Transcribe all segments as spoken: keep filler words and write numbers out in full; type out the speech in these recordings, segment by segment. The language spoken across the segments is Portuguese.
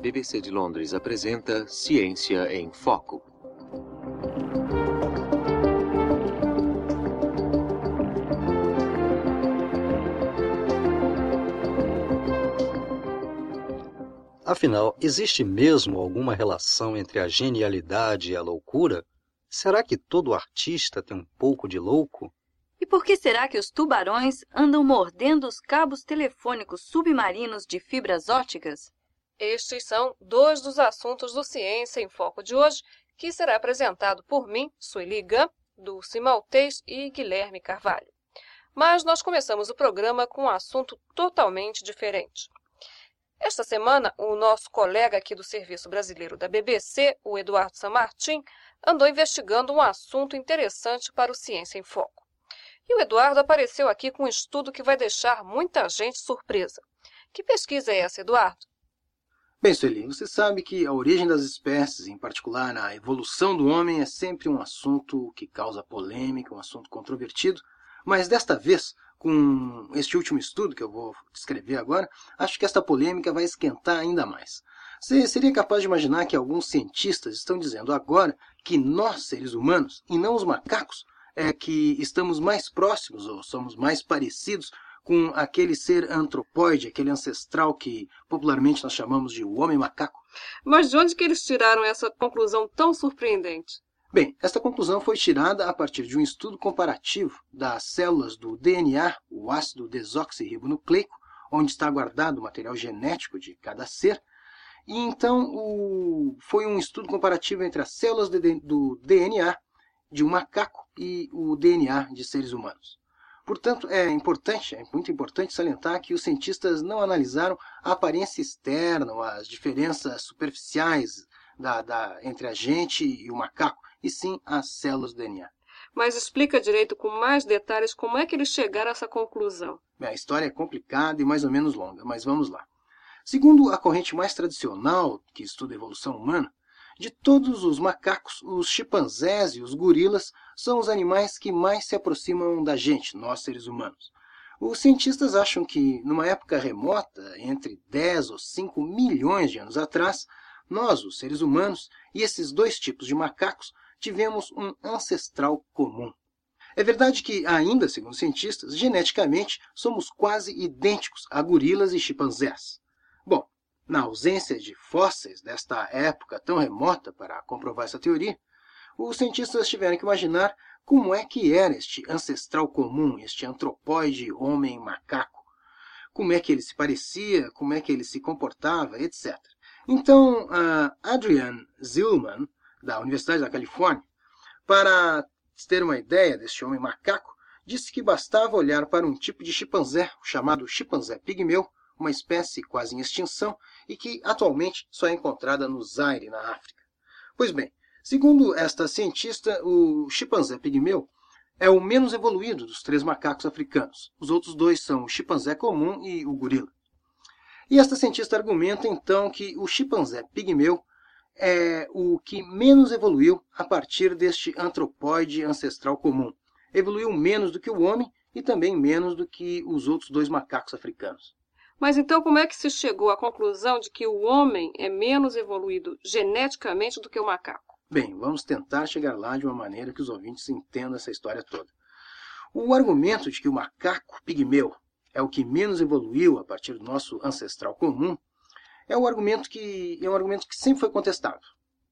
B B C de Londres apresenta Ciência em Foco. Afinal, existe mesmo alguma relação entre a genialidade e a loucura? Será que todo artista tem um pouco de louco? E por que será que os tubarões andam mordendo os cabos telefônicos submarinos de fibras ópticas? Estes são dois dos assuntos do Ciência em Foco de hoje, que será apresentado por mim, Sueli Gam, Dulce Maltês e Guilherme Carvalho. Mas nós começamos o programa com um assunto totalmente diferente. Esta semana, o nosso colega aqui do Serviço Brasileiro da B B C, o Eduardo Sanmartin, andou investigando um assunto interessante para o Ciência em Foco. E o Eduardo apareceu aqui com um estudo que vai deixar muita gente surpresa. Que pesquisa é essa, Eduardo? Bem, Sueli, você sabe que a origem das espécies, em particular a evolução do homem, é sempre um assunto que causa polêmica, um assunto controvertido, mas desta vez, com este último estudo que eu vou descrever agora, acho que esta polêmica vai esquentar ainda mais. Você seria capaz de imaginar que alguns cientistas estão dizendo agora que nós, seres humanos, e não os macacos, é que estamos mais próximos ou somos mais parecidos com aquele ser antropóide, aquele ancestral que popularmente nós chamamos de o homem-macaco? Mas de onde que eles tiraram essa conclusão tão surpreendente? Bem, esta conclusão foi tirada a partir de um estudo comparativo das células do D N A, o ácido desoxirribonucleico, onde está guardado o material genético de cada ser. E então o... foi um estudo comparativo entre as células de... do D N A de um macaco e o D N A de seres humanos. Portanto, é importante, é muito importante salientar que os cientistas não analisaram a aparência externa, ou as diferenças superficiais da, da, entre a gente e o macaco, e sim as células do D N A. Mas explica direito, com mais detalhes, como é que eles chegaram a essa conclusão. Bem, a história é complicada e mais ou menos longa, mas vamos lá. Segundo a corrente mais tradicional que estuda a evolução humana, de todos os macacos, os chimpanzés e os gorilas são os animais que mais se aproximam da gente, nós seres humanos. Os cientistas acham que, numa época remota, entre dez ou cinco milhões de anos atrás, nós, os seres humanos, e esses dois tipos de macacos, tivemos um ancestral comum. É verdade que, ainda segundo os cientistas, geneticamente somos quase idênticos a gorilas e chimpanzés. Bom, na ausência de fósseis desta época tão remota para comprovar essa teoria, os cientistas tiveram que imaginar como é que era este ancestral comum, este antropóide homem-macaco. Como é que ele se parecia, como é que ele se comportava, etcétera. Então, a Adrian Zillman, da Universidade da Califórnia, para ter uma ideia deste homem-macaco, disse que bastava olhar para um tipo de chimpanzé, chamado chimpanzé pigmeu, uma espécie quase em extinção e que atualmente só é encontrada no Zaire, na África. Pois bem, segundo esta cientista, o chimpanzé pigmeu é o menos evoluído dos três macacos africanos. Os outros dois são o chimpanzé comum e o gorila. E esta cientista argumenta então que o chimpanzé pigmeu é o que menos evoluiu a partir deste antropóide ancestral comum. Evoluiu menos do que o homem e também menos do que os outros dois macacos africanos. Mas então como é que se chegou à conclusão de que o homem é menos evoluído geneticamente do que o macaco? Bem, vamos tentar chegar lá de uma maneira que os ouvintes entendam essa história toda. O argumento de que o macaco pigmeu é o que menos evoluiu a partir do nosso ancestral comum é um argumento que, é um argumento que sempre foi contestado.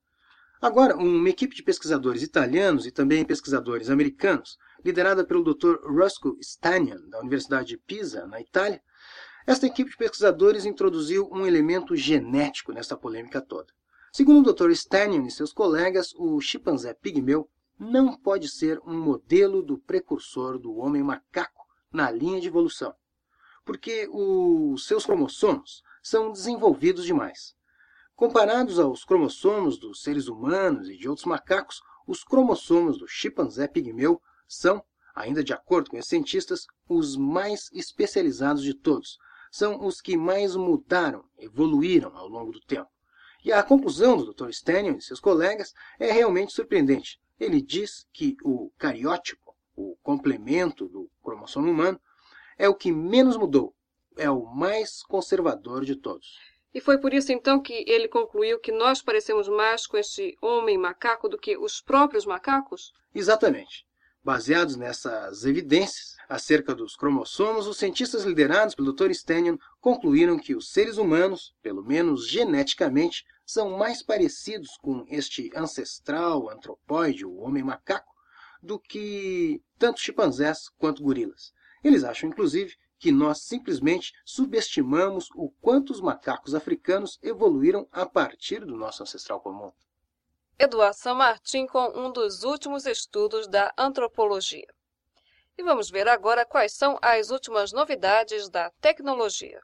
Agora, uma equipe de pesquisadores italianos e também pesquisadores americanos, liderada pelo doutor Roscoe Stanion, da Universidade de Pisa, na Itália, esta equipe de pesquisadores introduziu um elemento genético nesta polêmica toda. Segundo o doutor Stanion e seus colegas, o chimpanzé pigmeu não pode ser um modelo do precursor do homem-macaco na linha de evolução, porque os seus cromossomos são desenvolvidos demais. Comparados aos cromossomos dos seres humanos e de outros macacos, os cromossomos do chimpanzé pigmeu são, ainda de acordo com os cientistas, os mais especializados de todos. São os que mais mudaram, evoluíram ao longo do tempo. E a conclusão do doutor Stanion e seus colegas é realmente surpreendente. Ele diz que o cariótipo, o complemento do cromossomo humano, é o que menos mudou, é o mais conservador de todos. E foi por isso, então, que ele concluiu que nós parecemos mais com este homem macaco do que os próprios macacos? Exatamente. Baseados nessas evidências acerca dos cromossomos, os cientistas liderados pelo doutor Stanion concluíram que os seres humanos, pelo menos geneticamente, são mais parecidos com este ancestral antropóide, o homem macaco, do que tanto chimpanzés quanto gorilas. Eles acham, inclusive, que nós simplesmente subestimamos o quanto os macacos africanos evoluíram a partir do nosso ancestral comum. Eduardo San Martín com um dos últimos estudos da antropologia. E vamos ver agora quais são as últimas novidades da tecnologia.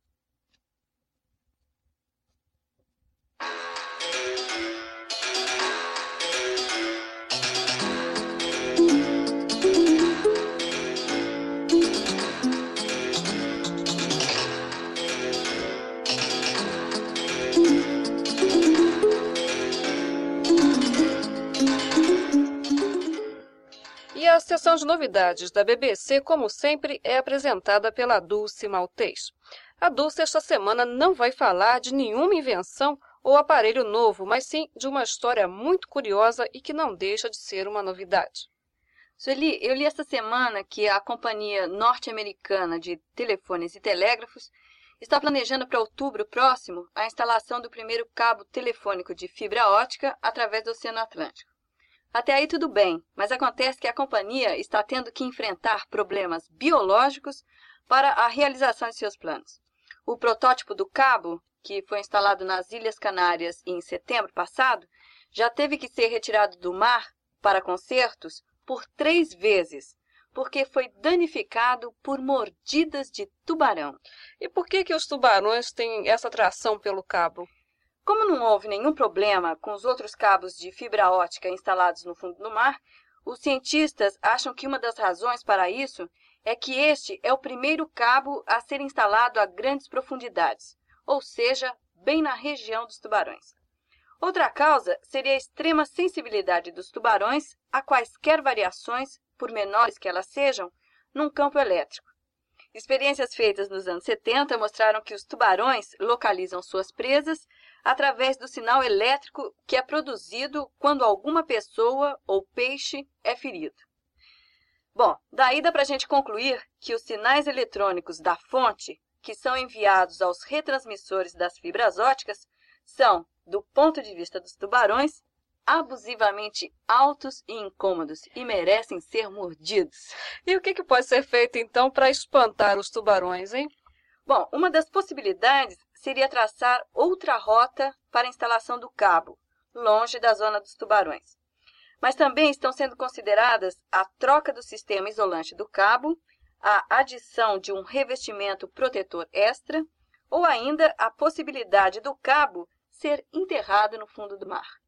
E a seção de novidades da B B C, como sempre, é apresentada pela Dulce Maltês. A Dulce, esta semana, não vai falar de nenhuma invenção ou aparelho novo, mas sim de uma história muito curiosa e que não deixa de ser uma novidade. Sueli, eu li esta semana que a companhia norte-americana de telefones e telégrafos está planejando para outubro próximo a instalação do primeiro cabo telefônico de fibra ótica através do Oceano Atlântico. Até aí tudo bem, mas acontece que a companhia está tendo que enfrentar problemas biológicos para a realização de seus planos. O protótipo do cabo, que foi instalado nas Ilhas Canárias em setembro passado, já teve que ser retirado do mar para consertos por três vezes, porque foi danificado por mordidas de tubarão. E por que que os tubarões têm essa atração pelo cabo? Como não houve nenhum problema com os outros cabos de fibra ótica instalados no fundo do mar, os cientistas acham que uma das razões para isso é que este é o primeiro cabo a ser instalado a grandes profundidades, ou seja, bem na região dos tubarões. Outra causa seria a extrema sensibilidade dos tubarões a quaisquer variações, por menores que elas sejam, num campo elétrico. Experiências feitas nos anos setenta mostraram que os tubarões localizam suas presas através do sinal elétrico que é produzido quando alguma pessoa ou peixe é ferido. Bom, daí dá para a gente concluir que os sinais eletrônicos da fonte, que são enviados aos retransmissores das fibras óticas, são, do ponto de vista dos tubarões, abusivamente altos e incômodos e merecem ser mordidos. E o que que pode ser feito, então, para espantar os tubarões, hein? Bom, uma das possibilidades seria traçar outra rota para a instalação do cabo, longe da zona dos tubarões. Mas também estão sendo consideradas a troca do sistema isolante do cabo, a adição de um revestimento protetor extra ou ainda a possibilidade do cabo ser enterrado no fundo do mar.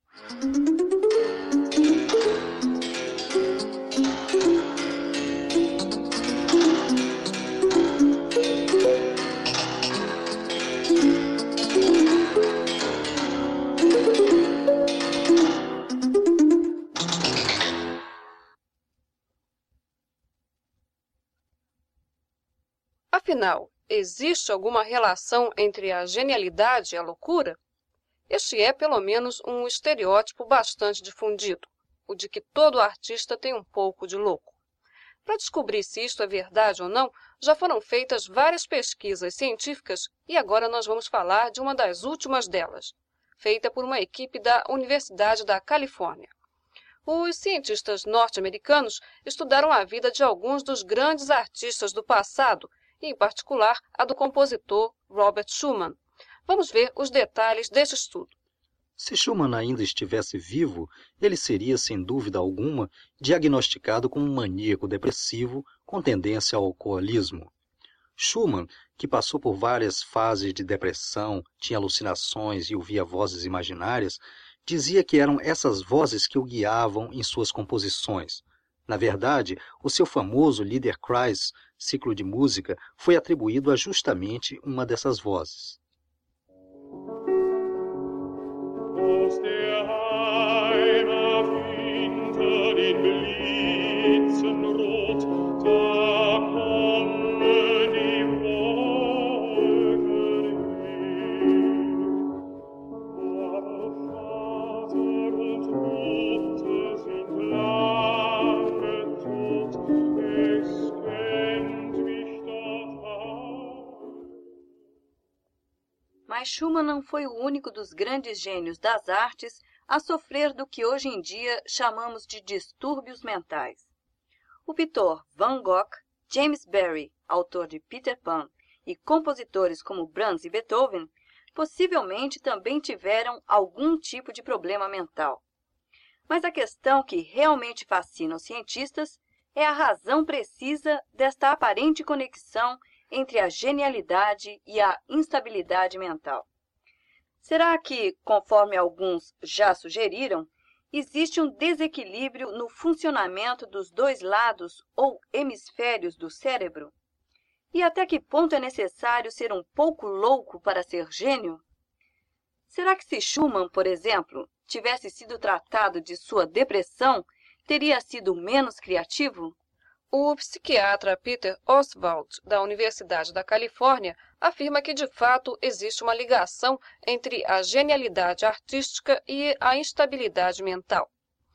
Afinal, existe alguma relação entre a genialidade e a loucura? Este é, pelo menos, um estereótipo bastante difundido, o de que todo artista tem um pouco de louco. Para descobrir se isto é verdade ou não, já foram feitas várias pesquisas científicas e agora nós vamos falar de uma das últimas delas, feita por uma equipe da Universidade da Califórnia. Os cientistas norte-americanos estudaram a vida de alguns dos grandes artistas do passado, e, em particular, a do compositor Robert Schumann. Vamos ver os detalhes deste estudo. Se Schumann ainda estivesse vivo, ele seria, sem dúvida alguma, diagnosticado como um maníaco depressivo com tendência ao alcoolismo. Schumann, que passou por várias fases de depressão, tinha alucinações e ouvia vozes imaginárias, dizia que eram essas vozes que o guiavam em suas composições. Na verdade, o seu famoso Liederkreis, ciclo de música, foi atribuído a justamente uma dessas vozes. Aus der Heimat hinter den Blitzen rot, da kommen die Wolken hin. Mas Schumann não foi o único dos grandes gênios das artes a sofrer do que hoje em dia chamamos de distúrbios mentais. O pintor Van Gogh, James Barrie, autor de Peter Pan, e compositores como Brahms e Beethoven, possivelmente também tiveram algum tipo de problema mental. Mas a questão que realmente fascina os cientistas é a razão precisa desta aparente conexão entre a genialidade e a instabilidade mental. Será que, conforme alguns já sugeriram, existe um desequilíbrio no funcionamento dos dois lados ou hemisférios do cérebro? E até que ponto é necessário ser um pouco louco para ser gênio? Será que se Schumann, por exemplo, tivesse sido tratado de sua depressão, teria sido menos criativo? O psiquiatra Peter Ostwald, da Universidade da Califórnia, afirma que, de fato, existe uma ligação entre a genialidade artística e a instabilidade mental.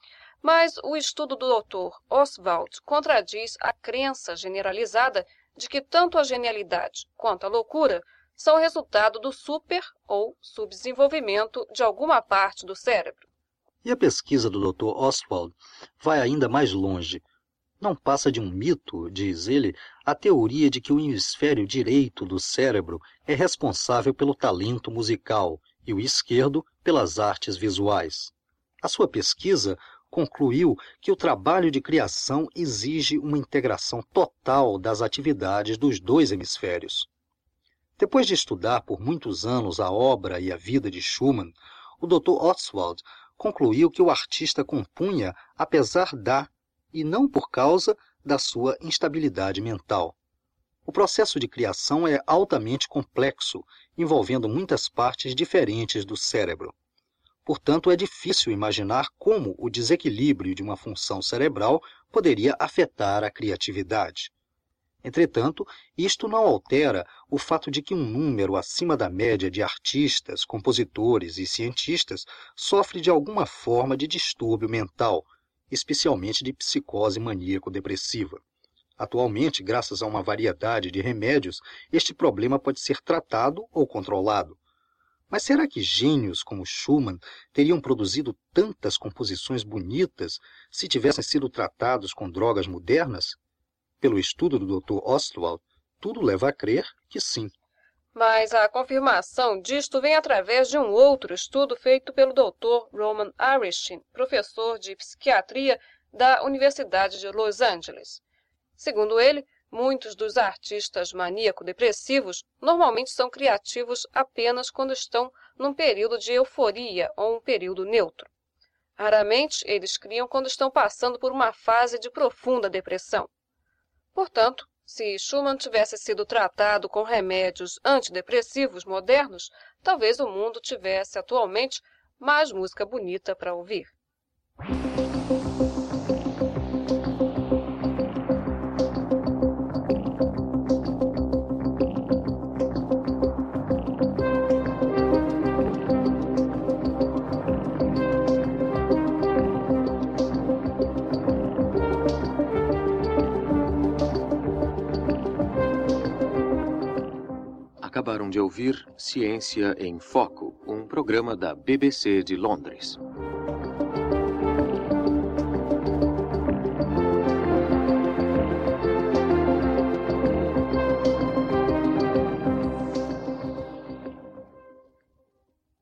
Mas o estudo do doutor Ostwald contradiz a crença generalizada de que tanto a genialidade quanto a loucura são resultado do super- ou subdesenvolvimento de alguma parte do cérebro. E a pesquisa do doutor Ostwald vai ainda mais longe. Não passa de um mito, diz ele, a teoria de que o hemisfério direito do cérebro é responsável pelo talento musical e o esquerdo pelas artes visuais. A sua pesquisa concluiu que o trabalho de criação exige uma integração total das atividades dos dois hemisférios. Depois de estudar por muitos anos a obra e a vida de Schumann, o doutor Ostwald concluiu que o artista compunha apesar da e não por causa da sua instabilidade mental. O processo de criação é altamente complexo, envolvendo muitas partes diferentes do cérebro. Portanto, é difícil imaginar como o desequilíbrio de uma função cerebral poderia afetar a criatividade. Entretanto, isto não altera o fato de que um número acima da média de artistas, compositores e cientistas sofre de alguma forma de distúrbio mental, especialmente de psicose maníaco-depressiva. Atualmente, graças a uma variedade de remédios, este problema pode ser tratado ou controlado. Mas será que gênios como Schumann teriam produzido tantas composições bonitas se tivessem sido tratados com drogas modernas? Pelo estudo do doutor Ostwald, tudo leva a crer que sim. Mas a confirmação disto vem através de um outro estudo feito pelo doutor Roman Arishin, professor de psiquiatria da Universidade de Los Angeles. Segundo ele, muitos dos artistas maníaco-depressivos normalmente são criativos apenas quando estão num período de euforia ou um período neutro. Raramente, eles criam quando estão passando por uma fase de profunda depressão. Portanto, se Schumann tivesse sido tratado com remédios antidepressivos modernos, talvez o mundo tivesse atualmente mais música bonita para ouvir. Acabaram de ouvir Ciência em Foco, um programa da B B C de Londres.